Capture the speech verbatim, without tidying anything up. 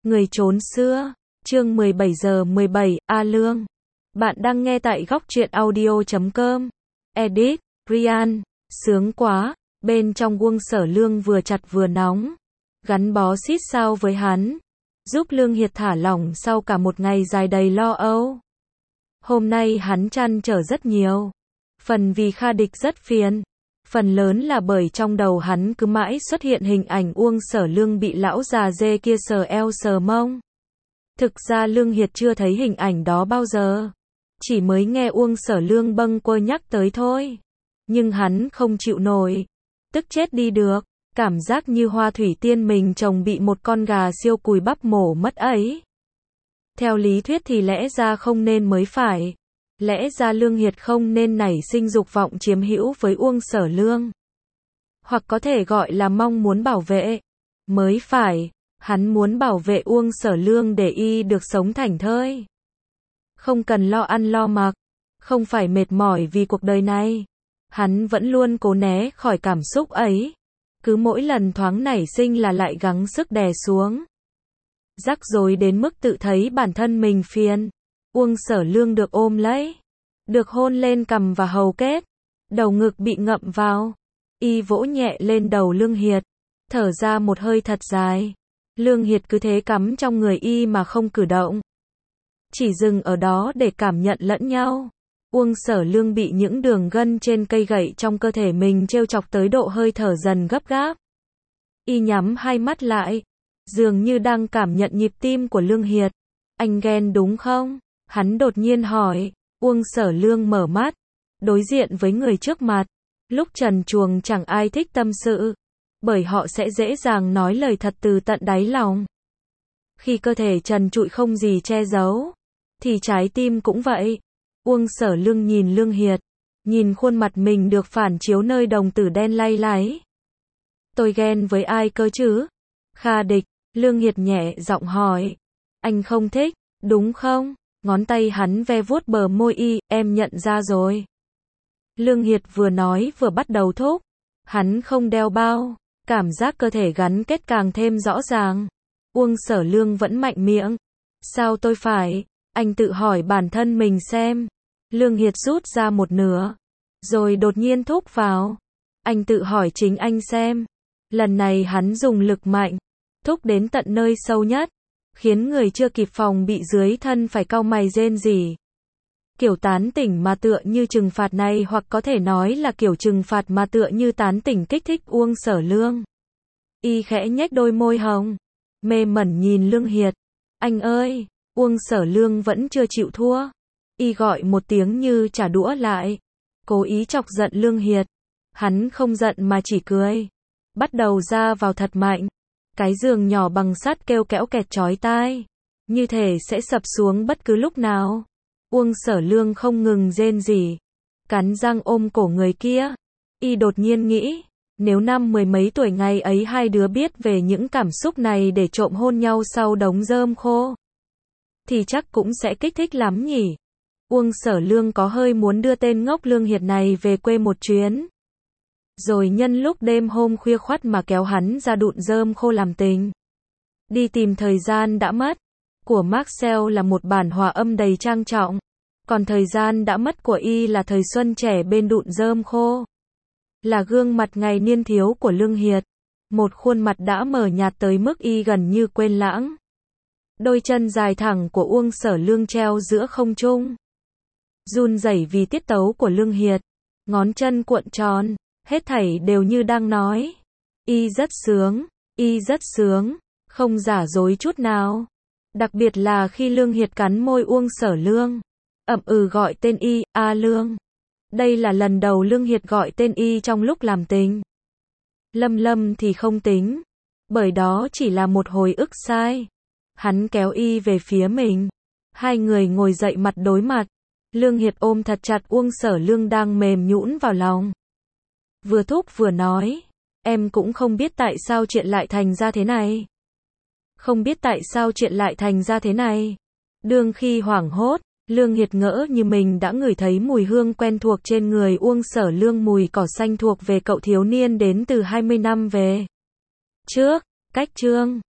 Người trốn xưa, chương mười bảy giờ mười bảy, A Lương. Bạn đang nghe tại góc truyện audio chấm com. Edit, Ryan, sướng quá, bên trong Uông Sở Lương vừa chặt vừa nóng. Gắn bó xít sao với hắn, giúp Lương Hiệt thả lỏng sau cả một ngày dài đầy lo âu. Hôm nay hắn trăn trở rất nhiều. Phần vì Kha Địch rất phiền. Phần lớn là bởi trong đầu hắn cứ mãi xuất hiện hình ảnh Uông Sở Lương bị lão già dê kia sờ eo sờ mông. Thực ra Lương Hiệt chưa thấy hình ảnh đó bao giờ. Chỉ mới nghe Uông Sở Lương bâng quơ nhắc tới thôi. Nhưng hắn không chịu nổi. Tức chết đi được. Cảm giác như Hoa Thủy Tiên mình chồng bị một con gà siêu cùi bắp mổ mất ấy. Theo lý thuyết thì lẽ ra không nên mới phải. Lẽ ra Lương Hiệt không nên nảy sinh dục vọng chiếm hữu với Uông Sở Lương. Hoặc có thể gọi là mong muốn bảo vệ. Mới phải, hắn muốn bảo vệ Uông Sở Lương để y được sống thảnh thơi. Không cần lo ăn lo mặc, không phải mệt mỏi vì cuộc đời này. Hắn vẫn luôn cố né khỏi cảm xúc ấy. Cứ mỗi lần thoáng nảy sinh là lại gắng sức đè xuống. Rắc rối đến mức tự thấy bản thân mình phiền. Uông Sở Lương được ôm lấy, được hôn lên cằm và hầu kết, đầu ngực bị ngậm vào. Y vỗ nhẹ lên đầu Lương Hiệt, thở ra một hơi thật dài. Lương Hiệt cứ thế cắm trong người y mà không cử động. Chỉ dừng ở đó để cảm nhận lẫn nhau. Uông Sở Lương bị những đường gân trên cây gậy trong cơ thể mình trêu chọc tới độ hơi thở dần gấp gáp. Y nhắm hai mắt lại, dường như đang cảm nhận nhịp tim của Lương Hiệt. Anh ghen đúng không? Hắn đột nhiên hỏi. Uông Sở Lương mở mắt, đối diện với người trước mặt. Lúc trần truồng chẳng ai thích tâm sự, bởi họ sẽ dễ dàng nói lời thật từ tận đáy lòng. Khi cơ thể trần trụi không gì che giấu, thì trái tim cũng vậy. Uông Sở Lương nhìn Lương Hiệt, nhìn khuôn mặt mình được phản chiếu nơi đồng tử đen lay láy. Tôi ghen với ai cơ chứ? Kha Địch, Lương Hiệt nhẹ giọng hỏi. Anh không thích, đúng không? Ngón tay hắn ve vuốt bờ môi y, em nhận ra rồi. Lương Hiệt vừa nói vừa bắt đầu thúc. Hắn không đeo bao, cảm giác cơ thể gắn kết càng thêm rõ ràng. Uông Sở Lương vẫn mạnh miệng. Sao tôi phải? Anh tự hỏi bản thân mình xem. Lương Hiệt rút ra một nửa, rồi đột nhiên thúc vào. Anh tự hỏi chính anh xem. Lần này hắn dùng lực mạnh, thúc đến tận nơi sâu nhất, khiến người chưa kịp phòng bị dưới thân phải cau mày rên rỉ. Kiểu tán tỉnh mà tựa như trừng phạt này, hoặc có thể nói là kiểu trừng phạt mà tựa như tán tỉnh kích thích Uông Sở Lương. Y khẽ nhếch đôi môi hồng, mê mẩn nhìn Lương Hiệt. Anh ơi! Uông Sở Lương vẫn chưa chịu thua. Y gọi một tiếng như trả đũa lại, cố ý chọc giận Lương Hiệt. Hắn không giận mà chỉ cười, bắt đầu ra vào thật mạnh. Cái giường nhỏ bằng sắt kêu kẽo kẹt chói tai, như thể sẽ sập xuống bất cứ lúc nào. Uông Sở Lương không ngừng rên rỉ, cắn răng ôm cổ người kia. Y đột nhiên nghĩ, nếu năm mười mấy tuổi ngày ấy hai đứa biết về những cảm xúc này để trộm hôn nhau sau đống rơm khô, thì chắc cũng sẽ kích thích lắm nhỉ. Uông Sở Lương có hơi muốn đưa tên ngốc Lương Hiệt này về quê một chuyến. Rồi nhân lúc đêm hôm khuya khoắt mà kéo hắn ra đụn rơm khô làm tình. Đi tìm thời gian đã mất. Của Marcel là một bản hòa âm đầy trang trọng. Còn thời gian đã mất của y là thời xuân trẻ bên đụn rơm khô. Là gương mặt ngày niên thiếu của Lương Hiệt. Một khuôn mặt đã mờ nhạt tới mức y gần như quên lãng. Đôi chân dài thẳng của Uông Sở Lương treo giữa không trung, run rẩy vì tiết tấu của Lương Hiệt. Ngón chân cuộn tròn, hết thảy đều như đang nói. Y rất sướng, y rất sướng, không giả dối chút nào. Đặc biệt là khi Lương Hiệt cắn môi Uông Sở Lương, ậm ừ gọi tên y, A Lương. Đây là lần đầu Lương Hiệt gọi tên y trong lúc làm tình. Lâm Lâm thì không tính, bởi đó chỉ là một hồi ức sai. Hắn kéo y về phía mình. Hai người ngồi dậy mặt đối mặt. Lương Hiệt ôm thật chặt Uông Sở Lương đang mềm nhũn vào lòng. Vừa thúc vừa nói. Em cũng không biết tại sao chuyện lại thành ra thế này. Không biết tại sao chuyện lại thành ra thế này. Đương khi hoảng hốt, Lương Hiệt ngỡ như mình đã ngửi thấy mùi hương quen thuộc trên người Uông Sở Lương, mùi cỏ xanh thuộc về cậu thiếu niên đến từ hai mươi năm về trước. Cách chương